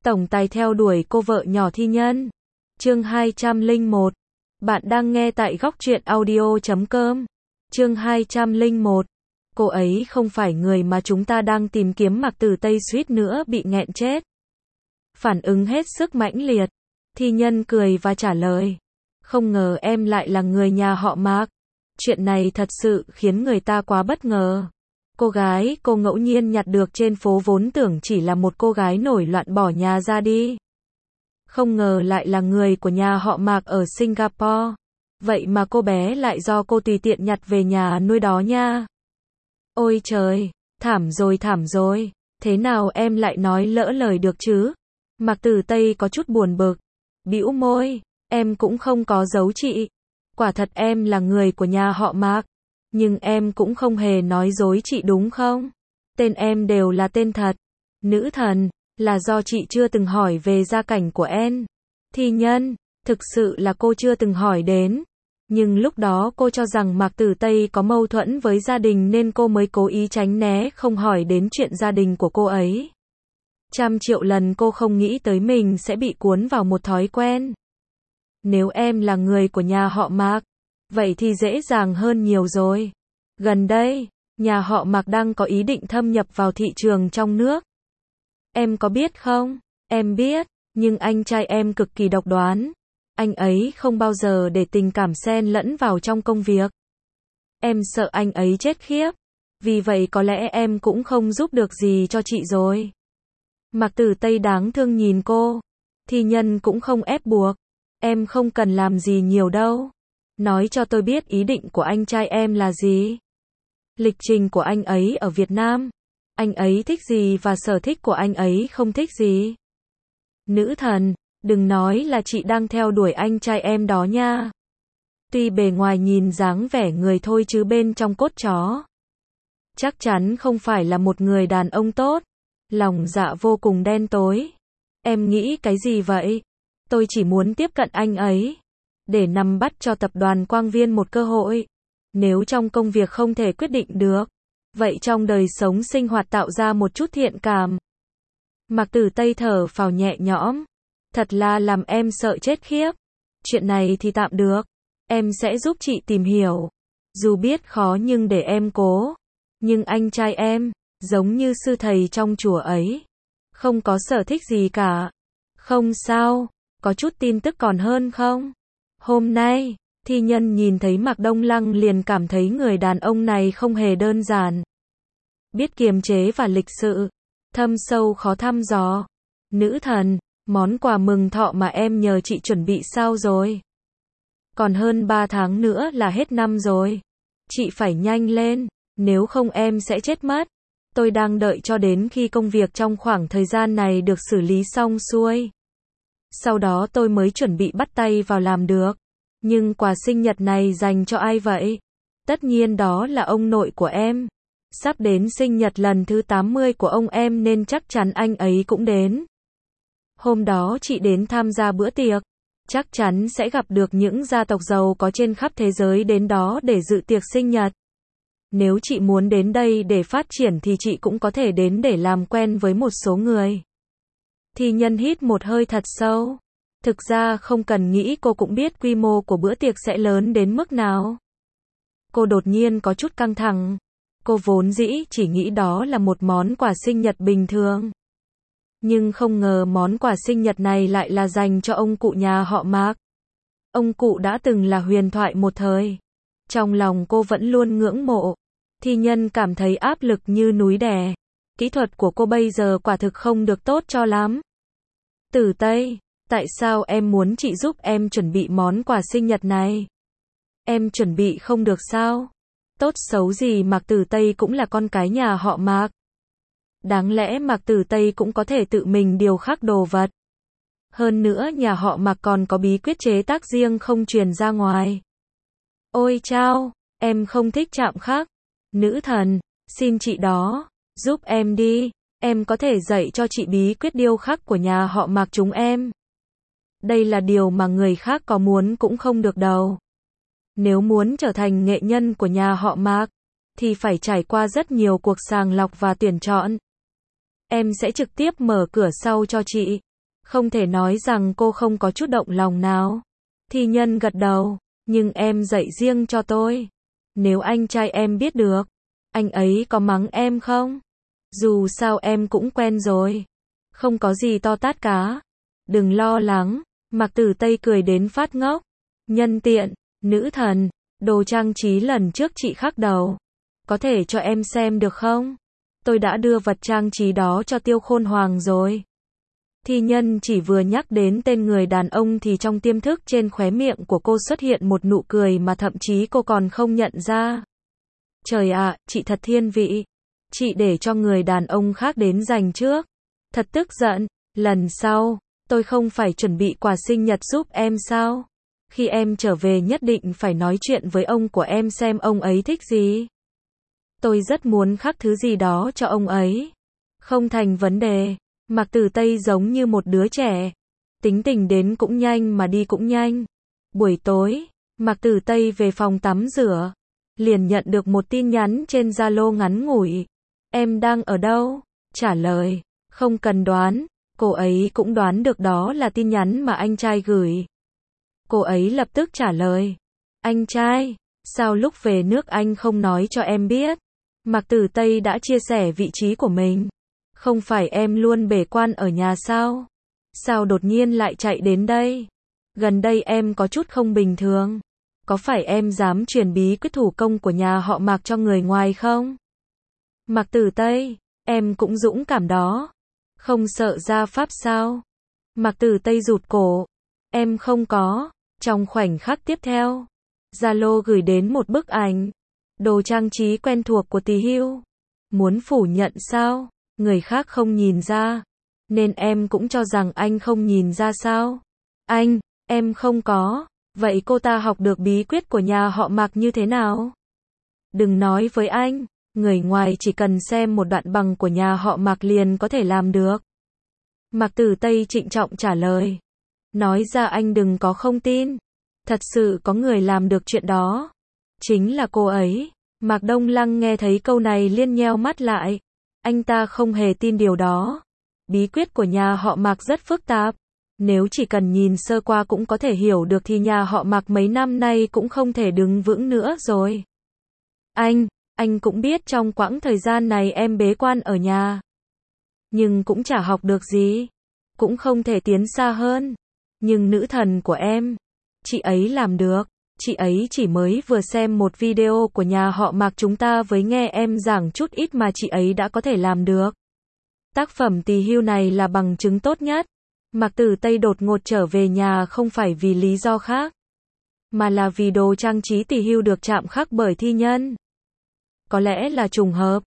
tổng tài theo đuổi cô vợ nhỏ thi nhân. Chương 201. Bạn đang nghe tại góc truyện audio.com. Chương 201. Cô ấy không phải người mà chúng ta đang tìm kiếm. Mạc Tử Tây suýt nữa bị nghẹn chết. Phản ứng hết sức mãnh liệt. Thi nhân cười và trả lời. Không ngờ em lại là người nhà họ Mạc. Chuyện này thật sự khiến người ta quá bất ngờ. Cô gái cô ngẫu nhiên nhặt được trên phố vốn tưởng chỉ là một cô gái nổi loạn bỏ nhà ra đi. Không ngờ lại là người của nhà họ Mạc ở Singapore. Vậy mà cô bé lại do cô tùy tiện nhặt về nhà nuôi đó nha. Ôi trời, thảm rồi. Thế nào em lại nói lỡ lời được chứ? Mạc Tử Tây có chút buồn bực. Bĩu môi, em cũng không có giấu chị. Quả thật em là người của nhà họ Mạc. Nhưng em cũng không hề nói dối chị đúng không? Tên em đều là tên thật. Nữ thần, là do chị chưa từng hỏi về gia cảnh của em. Thi nhân, thực sự là cô chưa từng hỏi đến. Nhưng lúc đó cô cho rằng Mạc Tử Tây có mâu thuẫn với gia đình nên cô mới cố ý tránh né không hỏi đến chuyện gia đình của cô ấy. Trăm triệu lần cô không nghĩ tới mình sẽ bị cuốn vào một thói quen. Nếu em là người của nhà họ Mạc, vậy thì dễ dàng hơn nhiều rồi. Gần đây, nhà họ Mạc đang có ý định thâm nhập vào thị trường trong nước. Em có biết không? Em biết, nhưng anh trai em cực kỳ độc đoán. Anh ấy không bao giờ để tình cảm xen lẫn vào trong công việc. Em sợ anh ấy chết khiếp. Vì vậy có lẽ em cũng không giúp được gì cho chị rồi. Mạc Tử Tây đáng thương nhìn cô. Thi nhân cũng không ép buộc. Em không cần làm gì nhiều đâu. Nói cho tôi biết ý định của anh trai em là gì. Lịch trình của anh ấy ở Việt Nam. Anh ấy thích gì và sở thích của anh ấy không thích gì. Nữ thần, đừng nói là chị đang theo đuổi anh trai em đó nha. Tuy bề ngoài nhìn dáng vẻ người thôi chứ bên trong cốt chó. Chắc chắn không phải là một người đàn ông tốt. Lòng dạ vô cùng đen tối. Em nghĩ cái gì vậy? Tôi chỉ muốn tiếp cận anh ấy. Để nắm bắt cho tập đoàn Quang Viên một cơ hội. Nếu trong công việc không thể quyết định được, vậy trong đời sống sinh hoạt tạo ra một chút thiện cảm. Mạc Tử Tây thở phào nhẹ nhõm. Thật là làm em sợ chết khiếp. Chuyện này thì tạm được. Em sẽ giúp chị tìm hiểu. Dù biết khó nhưng để em cố. Nhưng anh trai em, giống như sư thầy trong chùa ấy. Không có sở thích gì cả. Không sao, có chút tin tức còn hơn không? Hôm nay, thi nhân nhìn thấy Mạc Đông Lăng liền cảm thấy người đàn ông này không hề đơn giản. Biết kiềm chế và lịch sự. Thâm sâu khó thăm dò. Nữ thần, món quà mừng thọ mà em nhờ chị chuẩn bị sao rồi? Còn hơn 3 tháng nữa là hết năm rồi. Chị phải nhanh lên, nếu không em sẽ chết mất. Tôi đang đợi cho đến khi công việc trong khoảng thời gian này được xử lý xong xuôi. Sau đó tôi mới chuẩn bị bắt tay vào làm được. Nhưng quà sinh nhật này dành cho ai vậy? Tất nhiên đó là ông nội của em. Sắp đến sinh nhật lần thứ 80 của ông em nên chắc chắn anh ấy cũng đến. Hôm đó chị đến tham gia bữa tiệc. Chắc chắn sẽ gặp được những gia tộc giàu có trên khắp thế giới đến đó để dự tiệc sinh nhật. Nếu chị muốn đến đây để phát triển thì chị cũng có thể đến để làm quen với một số người. Thi nhân hít một hơi thật sâu. Thực ra không cần nghĩ cô cũng biết quy mô của bữa tiệc sẽ lớn đến mức nào. Cô đột nhiên có chút căng thẳng. Cô vốn dĩ chỉ nghĩ đó là một món quà sinh nhật bình thường. Nhưng không ngờ món quà sinh nhật này lại là dành cho ông cụ nhà họ Mạc. Ông cụ đã từng là huyền thoại một thời. Trong lòng cô vẫn luôn ngưỡng mộ. Thi nhân cảm thấy áp lực như núi đè. Kỹ thuật của cô bây giờ quả thực không được tốt cho lắm. Tử Tây, tại sao em muốn chị giúp em chuẩn bị món quà sinh nhật này? Em chuẩn bị không được sao? Tốt xấu gì Mạc Tử Tây cũng là con cái nhà họ Mạc. Đáng lẽ Mạc Tử Tây cũng có thể tự mình điều khắc đồ vật. Hơn nữa nhà họ Mạc còn có bí quyết chế tác riêng không truyền ra ngoài. Ôi chao, em không thích chạm khắc. Nữ thần, xin chị đó, giúp em đi. Em có thể dạy cho chị bí quyết điêu khắc của nhà họ Mạc chúng em. Đây là điều mà người khác có muốn cũng không được đâu. Nếu muốn trở thành nghệ nhân của nhà họ Mạc, thì phải trải qua rất nhiều cuộc sàng lọc và tuyển chọn. Em sẽ trực tiếp mở cửa sau cho chị. Không thể nói rằng cô không có chút động lòng nào. Thi Nhân gật đầu, nhưng em dạy riêng cho tôi. Nếu anh trai em biết được, anh ấy có mắng em không? Dù sao em cũng quen rồi. Không có gì to tát cả. Đừng lo lắng, Mạc Tử Tây cười đến phát ngốc. Nhân tiện, nữ thần, đồ trang trí lần trước chị khắc đầu. Có thể cho em xem được không? Tôi đã đưa vật trang trí đó cho Tiêu Khôn Hoàng rồi. Thi Nhân chỉ vừa nhắc đến tên người đàn ông thì trong tiềm thức trên khóe miệng của cô xuất hiện một nụ cười mà thậm chí cô còn không nhận ra. Trời ạ, chị thật thiên vị. Chị để cho người đàn ông khác đến giành trước. Thật tức giận, lần sau, tôi không phải chuẩn bị quà sinh nhật giúp em sao? Khi em trở về nhất định phải nói chuyện với ông của em xem ông ấy thích gì. Tôi rất muốn khắc thứ gì đó cho ông ấy. Không thành vấn đề. Mạc Tử Tây giống như một đứa trẻ. Tính tình đến cũng nhanh mà đi cũng nhanh. Buổi tối, Mạc Tử Tây về phòng tắm rửa. Liền nhận được một tin nhắn trên Zalo ngắn ngủi. Em đang ở đâu? Trả lời. Không cần đoán. Cô ấy cũng đoán được đó là tin nhắn mà anh trai gửi. Cô ấy lập tức trả lời. Anh trai, sao lúc về nước anh không nói cho em biết? Mạc Tử Tây đã chia sẻ vị trí của mình. Không phải em luôn bế quan ở nhà sao? Sao đột nhiên lại chạy đến đây? Gần đây em có chút không bình thường. Có phải em dám truyền bí quyết thủ công của nhà họ Mạc cho người ngoài không? Mạc Tử Tây, em cũng dũng cảm đó. Không sợ ra pháp sao? Mạc Tử Tây rụt cổ. Em không có. Trong khoảnh khắc tiếp theo, Zalo gửi đến một bức ảnh. Đồ trang trí quen thuộc của Tỳ Hưu. Muốn phủ nhận sao? Người khác không nhìn ra. Nên em cũng cho rằng anh không nhìn ra sao? Anh, em không có. Vậy cô ta học được bí quyết của nhà họ Mạc như thế nào? Đừng nói với anh. Người ngoài chỉ cần xem một đoạn băng của nhà họ Mạc liền có thể làm được. Mạc Tử Tây trịnh trọng trả lời. Nói ra anh đừng có không tin. Thật sự có người làm được chuyện đó. Chính là cô ấy. Mạc Đông Lăng nghe thấy câu này liền nheo mắt lại. Anh ta không hề tin điều đó. Bí quyết của nhà họ Mạc rất phức tạp. Nếu chỉ cần nhìn sơ qua cũng có thể hiểu được thì nhà họ Mạc mấy năm nay cũng không thể đứng vững nữa rồi. Anh cũng biết trong quãng thời gian này em bế quan ở nhà. Nhưng cũng chả học được gì. Cũng không thể tiến xa hơn. Nhưng nữ thần của em, chị ấy làm được. Chị ấy chỉ mới vừa xem một video của nhà họ Mạc chúng ta với nghe em giảng chút ít mà chị ấy đã có thể làm được. Tác phẩm Tỳ Hưu này là bằng chứng tốt nhất. Mạc Tử Tây đột ngột trở về nhà không phải vì lý do khác, mà là vì đồ trang trí Tỳ Hưu được chạm khắc bởi Thi Nhân. Có lẽ là trùng hợp.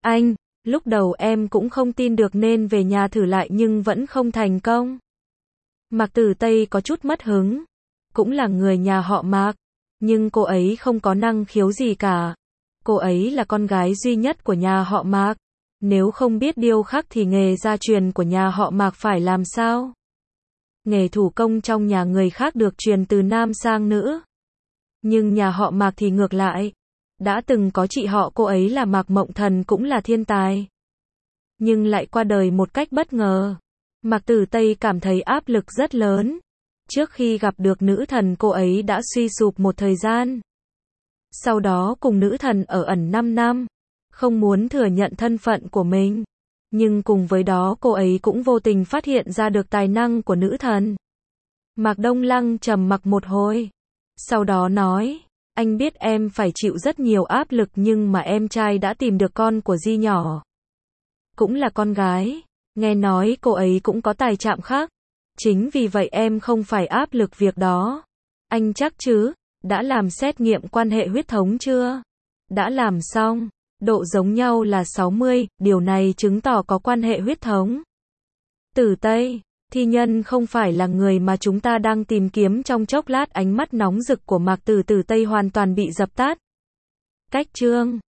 Lúc đầu em cũng không tin được nên về nhà thử lại nhưng vẫn không thành công. Mạc Tử Tây có chút mất hứng. Cũng là người nhà họ Mạc, nhưng cô ấy không có năng khiếu gì cả. Cô ấy là con gái duy nhất của nhà họ Mạc. Nếu không biết điêu khắc thì nghề gia truyền của nhà họ Mạc phải làm sao? Nghề thủ công trong nhà người khác được truyền từ nam sang nữ. Nhưng nhà họ Mạc thì ngược lại. Đã từng có chị họ cô ấy là Mạc Mộng Thần cũng là thiên tài. Nhưng lại qua đời một cách bất ngờ. Mạc Tử Tây cảm thấy áp lực rất lớn. Trước khi gặp được nữ thần cô ấy đã suy sụp một thời gian. Sau đó cùng nữ thần ở ẩn 5 năm. Không muốn thừa nhận thân phận của mình. Nhưng cùng với đó cô ấy cũng vô tình phát hiện ra được tài năng của nữ thần. Mạc Đông Lăng trầm mặc một hồi. Sau đó nói, anh biết em phải chịu rất nhiều áp lực nhưng mà em trai đã tìm được con của Di nhỏ. Cũng là con gái. Nghe nói cô ấy cũng có tài chạm khắc. Chính vì vậy em không phải áp lực việc đó. Anh chắc chứ? Đã làm xét nghiệm quan hệ huyết thống chưa? Đã làm xong. Độ giống nhau là 60, điều này chứng tỏ có quan hệ huyết thống. Tử Tây, Thi Nhân không phải là người mà chúng ta đang tìm kiếm. Trong chốc lát ánh mắt nóng rực của Mạc Tử Tây hoàn toàn bị dập tắt. Cách chương